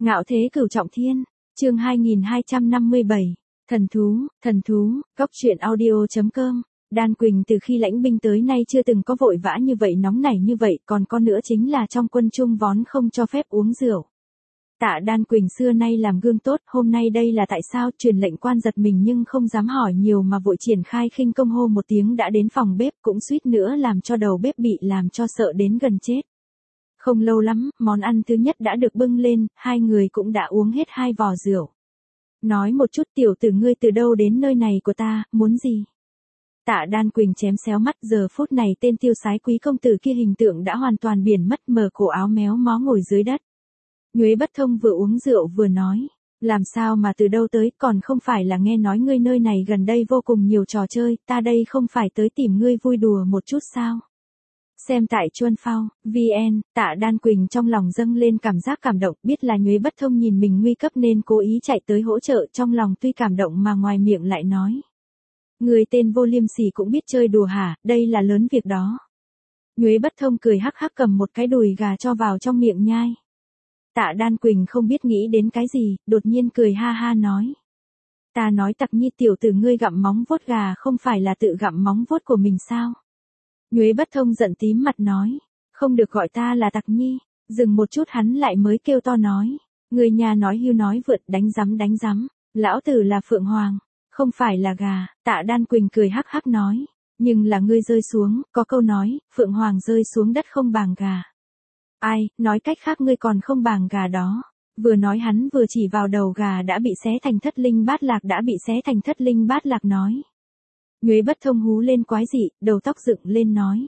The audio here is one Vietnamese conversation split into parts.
Ngạo thế cửu trọng thiên, chương 2257, thần thú, góc truyện audio.com. Đan Quỳnh từ khi lãnh binh tới nay chưa từng có vội vã như vậy, nóng nảy như vậy, còn có nữa chính là trong quân chung vốn không cho phép uống rượu. Tạ Đan Quỳnh xưa nay làm gương tốt, hôm nay đây là tại sao? Truyền lệnh quan giật mình nhưng không dám hỏi nhiều mà vội triển khai khinh công, hô một tiếng đã đến phòng bếp, cũng suýt nữa làm cho đầu bếp bị làm cho sợ đến gần chết. Không lâu lắm, món ăn thứ nhất đã được bưng lên, hai người cũng đã uống hết 2 vò rượu. Nói một chút, tiểu tử ngươi từ đâu đến nơi này của ta, muốn gì? Tạ Đan Quỳnh chém xéo mắt, giờ phút này tên tiêu sái quý công tử kia hình tượng đã hoàn toàn biển mất, mở cổ áo méo mó ngồi dưới đất. Nhuế Bất Thông vừa uống rượu vừa nói, làm sao mà từ đâu tới, còn không phải là nghe nói ngươi nơi này gần đây vô cùng nhiều trò chơi, ta đây không phải tới tìm ngươi vui đùa một chút sao? Xem tại Chuân Phao, VN, Tạ Đan Quỳnh trong lòng dâng lên cảm giác cảm động, biết là Nhuế Bất Thông nhìn mình nguy cấp nên cố ý chạy tới hỗ trợ, trong lòng tuy cảm động mà ngoài miệng lại nói. Người tên vô liêm sỉ cũng biết chơi đùa hả, đây là lớn việc đó. Nhuế Bất Thông cười hắc hắc cầm một cái đùi gà cho vào trong miệng nhai. Tạ Đan Quỳnh không biết nghĩ đến cái gì, đột nhiên cười ha ha nói. Ta nói Tặc Nhi, tiểu tử ngươi gặm móng vuốt gà không phải là tự gặm móng vuốt của mình sao? Nhuế Bất Thông giận tím mặt nói, không được gọi ta là Tặc Nhi. Dừng một chút hắn lại mới kêu to nói, người nhà nói hưu nói vượt, đánh rắm, lão tử là Phượng Hoàng, không phải là gà. Tạ Đan Quỳnh cười hắc hắc nói, nhưng là ngươi rơi xuống, có câu nói, Phượng Hoàng rơi xuống đất không bằng gà. Ai, nói cách khác ngươi còn không bằng gà đó. Vừa nói hắn vừa chỉ vào đầu gà đã bị xé thành thất linh bát lạc nói. Nhuế Bất Thông hú lên quái dị, đầu tóc dựng lên nói.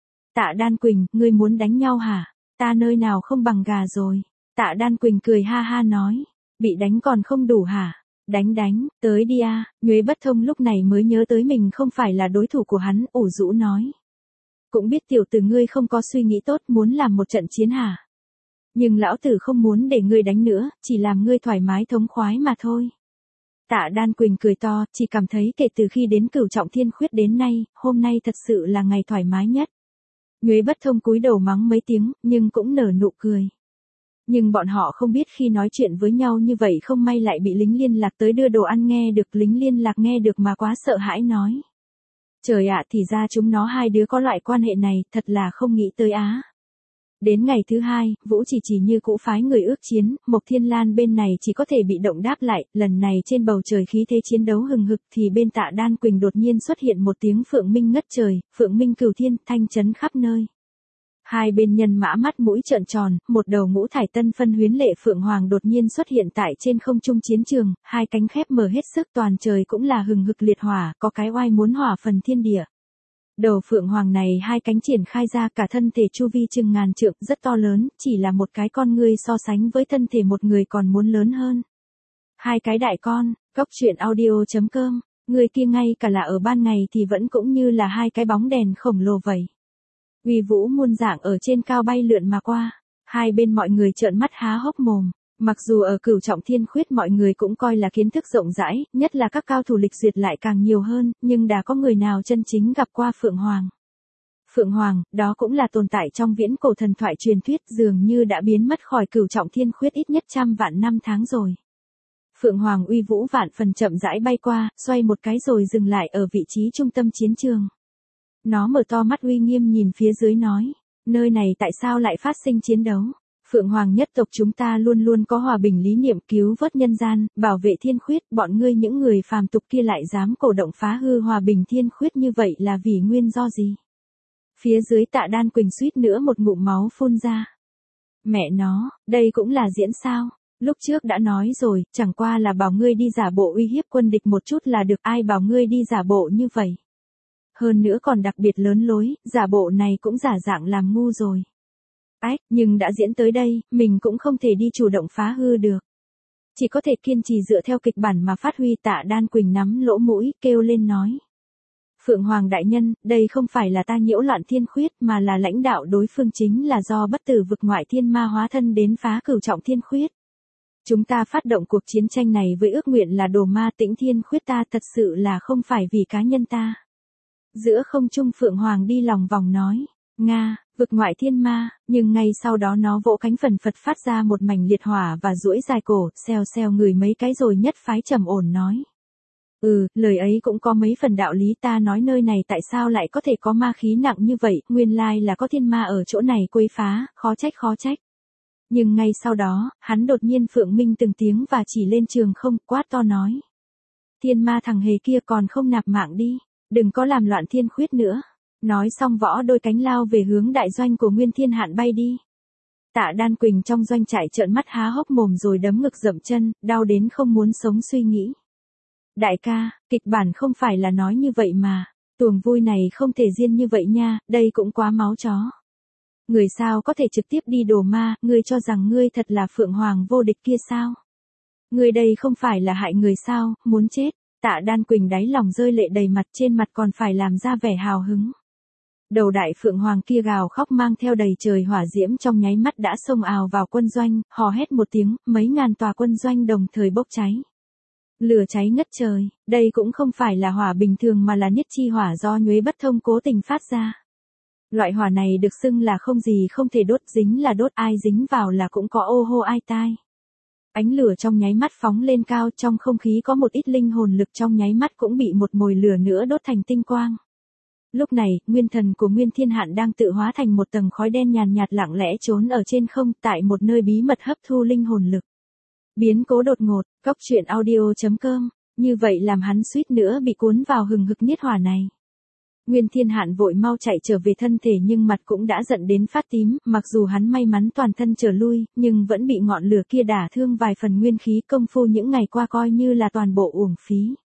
Tạ Đan Quỳnh, ngươi muốn đánh nhau hả? Ta nơi nào không bằng gà rồi. Tạ Đan Quỳnh cười ha ha nói. Bị đánh còn không đủ hả? Đánh, tới đi a. Nhuế Bất Thông lúc này mới nhớ tới mình không phải là đối thủ của hắn, ủ rũ nói. Cũng biết tiểu tử ngươi không có suy nghĩ tốt, muốn làm một trận chiến hả? Nhưng lão tử không muốn để ngươi đánh nữa, chỉ làm ngươi thoải mái thống khoái mà thôi. Tạ Đan Quỳnh cười to, chỉ cảm thấy kể từ khi đến Cửu Trọng Thiên Khuyết đến nay, hôm nay thật sự là ngày thoải mái nhất. Nhuế Bất Thông cúi đầu mắng mấy tiếng, nhưng cũng nở nụ cười. Nhưng bọn họ không biết khi nói chuyện với nhau như vậy không may lại bị lính liên lạc tới đưa đồ ăn, nghe được lính liên lạc nghe được mà quá sợ hãi nói. Trời ạ, thì ra chúng nó hai đứa có loại quan hệ này, thật là không nghĩ tới á. Đến ngày thứ hai, Vũ chỉ như cũ phái người ước chiến, Mộc Thiên Lan bên này chỉ có thể bị động đáp lại, lần này trên bầu trời khí thế chiến đấu hừng hực thì bên Tạ Đan Quỳnh đột nhiên xuất hiện một tiếng phượng minh ngất trời, phượng minh cửu thiên, thanh chấn khắp nơi. Hai bên nhân mã mắt mũi trợn tròn, một đầu ngũ thải tân phân huyến lệ phượng hoàng đột nhiên xuất hiện tại trên không trung chiến trường, hai cánh khép mở hết sức, toàn trời cũng là hừng hực liệt hỏa, có cái oai muốn hỏa phần thiên địa. Đầu phượng hoàng này hai cánh triển khai ra, cả thân thể chu vi chừng ngàn trượng, rất to lớn, chỉ là một cái con ngươi so sánh với thân thể một người còn muốn lớn hơn. Hai cái đại con, góc truyện audio.com, người kia ngay cả là ở ban ngày thì vẫn cũng như là hai cái bóng đèn khổng lồ vậy. Uy vũ muôn dạng ở trên cao bay lượn mà qua, hai bên mọi người trợn mắt há hốc mồm. Mặc dù ở Cửu Trọng Thiên Khuyết mọi người cũng coi là kiến thức rộng rãi, nhất là các cao thủ lịch duyệt lại càng nhiều hơn, nhưng đã có người nào chân chính gặp qua Phượng Hoàng. Phượng Hoàng, đó cũng là tồn tại trong viễn cổ thần thoại truyền thuyết, dường như đã biến mất khỏi Cửu Trọng Thiên Khuyết ít nhất 100 vạn năm tháng rồi. Phượng Hoàng uy vũ vạn phần chậm rãi bay qua, xoay một cái rồi dừng lại ở vị trí trung tâm chiến trường. Nó mở to mắt uy nghiêm nhìn phía dưới nói, nơi này tại sao lại phát sinh chiến đấu? Phượng Hoàng nhất tộc chúng ta luôn luôn có hòa bình lý niệm, cứu vớt nhân gian, bảo vệ thiên khuyết, bọn ngươi những người phàm tục kia lại dám cổ động phá hư hòa bình thiên khuyết như vậy là vì nguyên do gì? Phía dưới Tạ Đan Quỳnh suýt nữa một ngụm máu phun ra. Mẹ nó, đây cũng là diễn sao? Lúc trước đã nói rồi, chẳng qua là bảo ngươi đi giả bộ uy hiếp quân địch một chút là được, ai bảo ngươi đi giả bộ như vậy? Hơn nữa còn đặc biệt lớn lối, giả bộ này cũng giả dạng làm ngu rồi. Nhưng đã diễn tới đây, mình cũng không thể đi chủ động phá hư được. Chỉ có thể kiên trì dựa theo kịch bản mà phát huy. Tạ Đan Quỳnh nắm lỗ mũi, kêu lên nói. Phượng Hoàng đại nhân, đây không phải là ta nhiễu loạn thiên khuyết mà là lãnh đạo đối phương chính là do bất tử vực ngoại thiên ma hóa thân đến phá Cửu Trọng Thiên Khuyết. Chúng ta phát động cuộc chiến tranh này với ước nguyện là đồ ma tĩnh thiên khuyết, ta thật sự là không phải vì cá nhân ta. Giữa không trung Phượng Hoàng đi lòng vòng nói. Nga, Vực ngoại thiên ma, nhưng ngay sau đó nó vỗ cánh phần phật phát ra một mảnh liệt hỏa và duỗi dài cổ, xèo xèo người mấy cái rồi nhất phái trầm ổn nói. Lời ấy cũng có mấy phần đạo lý, ta nói nơi này tại sao lại có thể có ma khí nặng như vậy, nguyên lai là có thiên ma ở chỗ này quấy phá, khó trách. Nhưng ngay sau đó, hắn đột nhiên phượng minh từng tiếng và chỉ lên trường không, quát to nói. Thiên ma thằng hề kia còn không nạp mạng đi, đừng có làm loạn thiên khuyết nữa. Nói xong võ đôi cánh lao về hướng đại doanh của Nguyên Thiên Hạn bay đi. Tạ Đan Quỳnh trong doanh trại trợn mắt há hốc mồm rồi đấm ngực dậm chân, đau đến không muốn sống suy nghĩ. Đại ca, kịch bản không phải là nói như vậy mà, tuồng vui này không thể riêng như vậy nha, đây cũng quá máu chó. Người sao có thể trực tiếp đi đổ ma, ngươi cho rằng ngươi thật là Phượng Hoàng vô địch kia sao? Ngươi đây không phải là hại người sao, muốn chết. Tạ Đan Quỳnh đáy lòng rơi lệ đầy mặt, trên mặt còn phải làm ra vẻ hào hứng. Đầu đại Phượng Hoàng kia gào khóc mang theo đầy trời hỏa diễm trong nháy mắt đã xông ào vào quân doanh, hò hét một tiếng, mấy ngàn tòa quân doanh đồng thời bốc cháy. Lửa cháy ngất trời, đây cũng không phải là hỏa bình thường mà là niết chi hỏa do Nhuế Bất Thông cố tình phát ra. Loại hỏa này được xưng là không gì không thể đốt, dính là đốt, ai dính vào là cũng có ô hô ai tai. Ánh lửa trong nháy mắt phóng lên cao, trong không khí có một ít linh hồn lực trong nháy mắt cũng bị một mồi lửa nữa đốt thành tinh quang. Lúc này, nguyên thần của Nguyên Thiên Hạn đang tự hóa thành một tầng khói đen nhàn nhạt lặng lẽ trốn ở trên không, tại một nơi bí mật hấp thu linh hồn lực. Biến cố đột ngột, coctruyện.audio.com, như vậy làm hắn suýt nữa bị cuốn vào hừng hực nhiệt hỏa này. Nguyên Thiên Hạn vội mau chạy trở về thân thể nhưng mặt cũng đã giận đến phát tím, mặc dù hắn may mắn toàn thân trở lui, nhưng vẫn bị ngọn lửa kia đả thương vài phần nguyên khí, công phu những ngày qua coi như là toàn bộ uổng phí.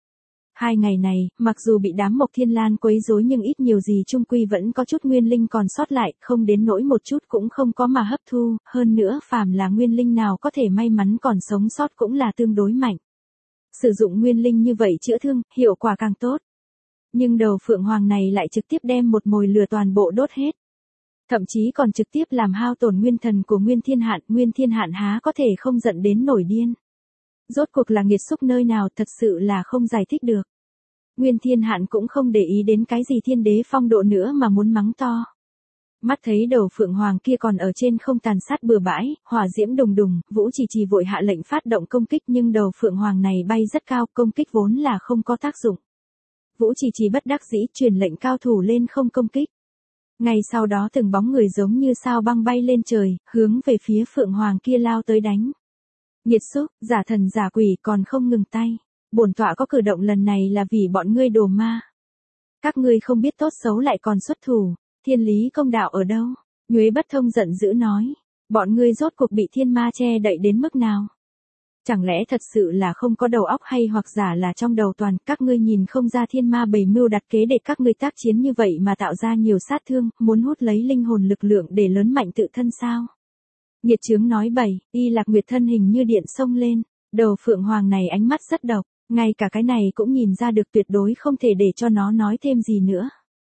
2 ngày này, mặc dù bị đám Mộc Thiên Lan quấy rối nhưng ít nhiều gì chung quy vẫn có chút nguyên linh còn sót lại, không đến nỗi một chút cũng không có mà hấp thu, hơn nữa phàm là nguyên linh nào có thể may mắn còn sống sót cũng là tương đối mạnh. Sử dụng nguyên linh như vậy chữa thương, hiệu quả càng tốt. Nhưng đầu Phượng Hoàng này lại trực tiếp đem một mồi lửa toàn bộ đốt hết. Thậm chí còn trực tiếp làm hao tổn nguyên thần của Nguyên Thiên Hạn há có thể không giận đến nổi điên. Rốt cuộc là nghiệt xúc nơi nào, thật sự là không giải thích được. Nguyên Thiên Hạn cũng không để ý đến cái gì thiên đế phong độ nữa mà muốn mắng to. Mắt thấy đầu Phượng Hoàng kia còn ở trên không tàn sát bừa bãi, hỏa diễm đùng đùng, Vũ Trì Trì vội hạ lệnh phát động công kích nhưng đầu Phượng Hoàng này bay rất cao, công kích vốn là không có tác dụng. Vũ Trì Trì bất đắc dĩ truyền lệnh cao thủ lên không công kích. Ngay sau đó từng bóng người giống như sao băng bay lên trời, hướng về phía Phượng Hoàng kia lao tới đánh. Nghiệt xúc, giả thần giả quỷ còn không ngừng tay. Bổn tọa có cử động lần này là vì bọn ngươi đồ ma. Các ngươi không biết tốt xấu lại còn xuất thủ, thiên lý công đạo ở đâu? Nhuế Bất Thông giận dữ nói. Bọn ngươi rốt cuộc bị thiên ma che đậy đến mức nào? Chẳng lẽ thật sự là không có đầu óc hay hoặc giả là trong đầu toàn các ngươi nhìn không ra thiên ma bày mưu đặt kế để các ngươi tác chiến như vậy mà tạo ra nhiều sát thương, muốn hút lấy linh hồn lực lượng để lớn mạnh tự thân sao? Nghiệt chướng nói bậy, Y Lạc Nguyệt thân hình như điện xông lên, đầu Phượng Hoàng này ánh mắt rất độc, ngay cả cái này cũng nhìn ra được tuyệt đối không thể để cho nó nói thêm gì nữa.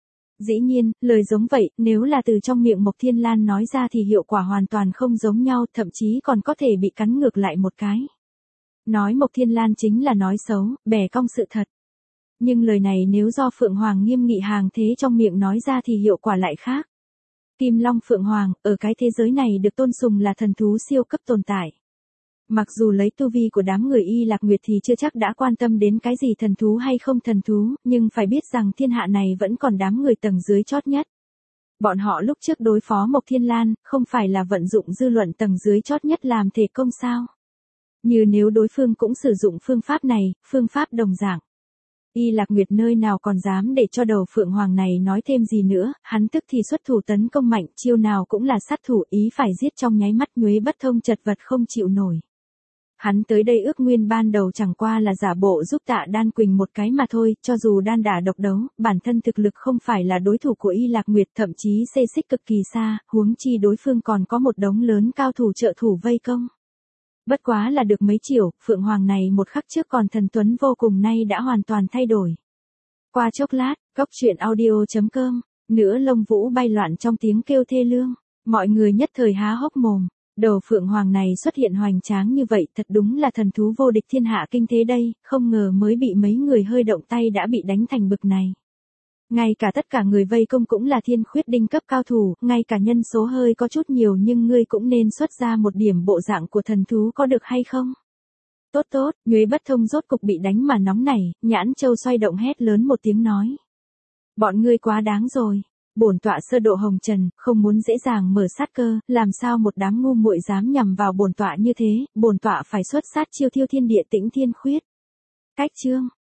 Dĩ nhiên, lời giống vậy, nếu là từ trong miệng Mộc Thiên Lan nói ra thì hiệu quả hoàn toàn không giống nhau, thậm chí còn có thể bị cắn ngược lại một cái. Nói Mộc Thiên Lan chính là nói xấu, bẻ cong sự thật. Nhưng lời này nếu do Phượng Hoàng nghiêm nghị hàng thế trong miệng nói ra thì hiệu quả lại khác. Kim Long Phượng Hoàng, ở cái thế giới này được tôn sùng là thần thú siêu cấp tồn tại. Mặc dù lấy tu vi của đám người Y Lạc Nguyệt thì chưa chắc đã quan tâm đến cái gì thần thú hay không thần thú, nhưng phải biết rằng thiên hạ này vẫn còn đám người tầng dưới chót nhất. Bọn họ lúc trước đối phó Mộc Thiên Lan, không phải là vận dụng dư luận tầng dưới chót nhất làm thể công sao? Như nếu đối phương cũng sử dụng phương pháp này, phương pháp đồng dạng. Y Lạc Nguyệt nơi nào còn dám để cho đầu Phượng Hoàng này nói thêm gì nữa, hắn tức thì xuất thủ tấn công mạnh, chiêu nào cũng là sát thủ, ý phải giết trong nháy mắt. Nhuế Bất Thông chật vật không chịu nổi. Hắn tới đây ước nguyên ban đầu chẳng qua là giả bộ giúp Tạ Đan Quỳnh một cái mà thôi, cho dù đan đả độc đấu, bản thân thực lực không phải là đối thủ của Y Lạc Nguyệt, thậm chí xê xích cực kỳ xa, huống chi đối phương còn có một đống lớn cao thủ trợ thủ vây công. Bất quá là được mấy chiểu, Phượng Hoàng này một khắc trước còn thần tuấn vô cùng nay đã hoàn toàn thay đổi. Qua chốc lát, coctruyện.audio.com, nửa lông vũ bay loạn trong tiếng kêu thê lương, mọi người nhất thời há hốc mồm. Đầu Phượng Hoàng này xuất hiện hoành tráng như vậy thật đúng là thần thú vô địch thiên hạ kinh thế đây, không ngờ mới bị mấy người hơi động tay đã bị đánh thành bực này. Ngay cả tất cả người vây công cũng là thiên khuyết đinh cấp cao thủ, ngay cả nhân số hơi có chút nhiều nhưng ngươi cũng nên xuất ra một điểm bộ dạng của thần thú có được hay không? Tốt tốt, Nhuế Bất Thông rốt cục bị đánh mà nóng nảy, Nhãn Châu xoay động hét lớn một tiếng nói. Bọn ngươi quá đáng rồi. Bổn tọa sơ độ hồng trần, không muốn dễ dàng mở sát cơ, làm sao một đám ngu muội dám nhằm vào bổn tọa như thế, bổn tọa phải xuất sát chiêu thiêu thiên địa tĩnh thiên khuyết. Cách chương